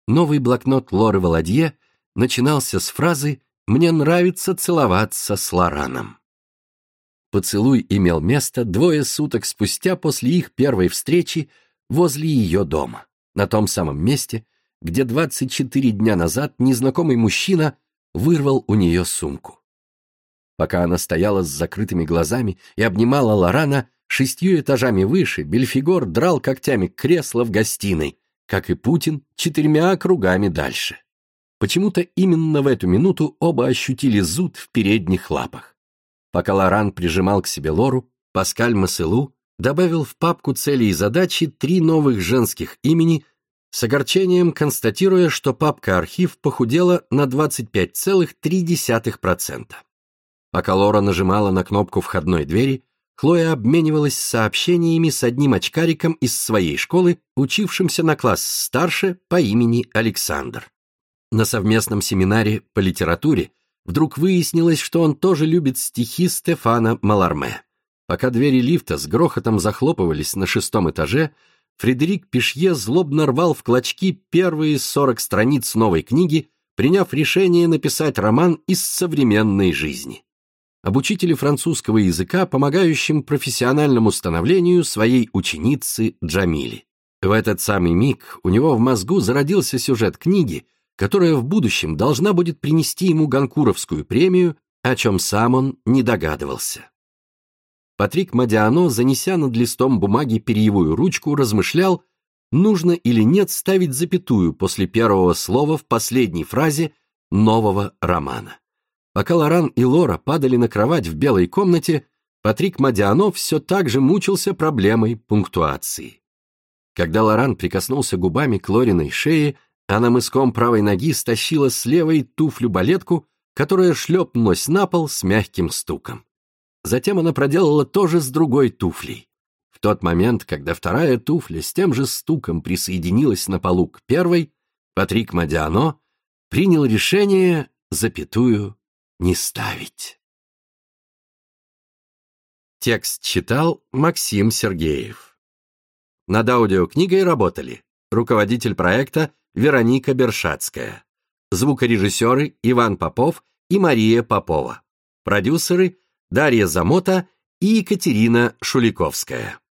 Новый блокнот Лоры Валадье начинался с фразы «Мне нравится целоваться с Лораном». Поцелуй имел место 2 суток спустя после их первой встречи возле ее дома, на том самом месте, где 24 дня назад незнакомый мужчина вырвал у нее сумку. Пока она стояла с закрытыми глазами и обнимала Лорана, 6 этажами выше Бельфигор драл когтями кресло в гостиной, как и Путин 4 кругами дальше. Почему-то именно в эту минуту оба ощутили зуд в передних лапах. Пока Лоран прижимал к себе Лору, Паскаль Масселу добавил в папку цели и задачи 3 новых женских имени, с огорчением констатируя, что папка-архив похудела на 25,3%. Пока Лора нажимала на кнопку входной двери, Хлоя обменивалась сообщениями с одним очкариком из своей школы, учившимся на класс старше по имени Александр. На совместном семинаре по литературе вдруг выяснилось, что он тоже любит стихи Стефана Маларме. Пока двери лифта с грохотом захлопывались на 6-м этаже, Фредерик Пишье злобно рвал в клочки первые 40 страниц новой книги, приняв решение написать роман из современной жизни. Об учителе французского языка, помогающем профессиональному становлению своей ученицы Джамили. В этот самый миг у него в мозгу зародился сюжет книги, которая в будущем должна будет принести ему Гонкуровскую премию, о чем сам он не догадывался. Патрик Модиано, занеся над листом бумаги перьевую ручку, размышлял, нужно или нет ставить запятую после первого слова в последней фразе нового романа. Пока Лоран и Лора падали на кровать в белой комнате, Патрик Модиано все так же мучился проблемой пунктуации. Когда Лоран прикоснулся губами к Лориной шее, она мыском правой ноги стащила с левой туфлю-балетку, которая шлепнулась на пол с мягким стуком. Затем она проделала то же с другой туфлей. В тот момент, когда вторая туфля с тем же стуком присоединилась на полу к первой, Патрик Модиано принял решение запятую не ставить. Текст читал Максим Сергеев. Над аудиокнигой работали руководитель проекта Вероника Бершацкая, звукорежиссеры Иван Попов и Мария Попова, продюсеры Дарья Замота и Екатерина Шуликовская.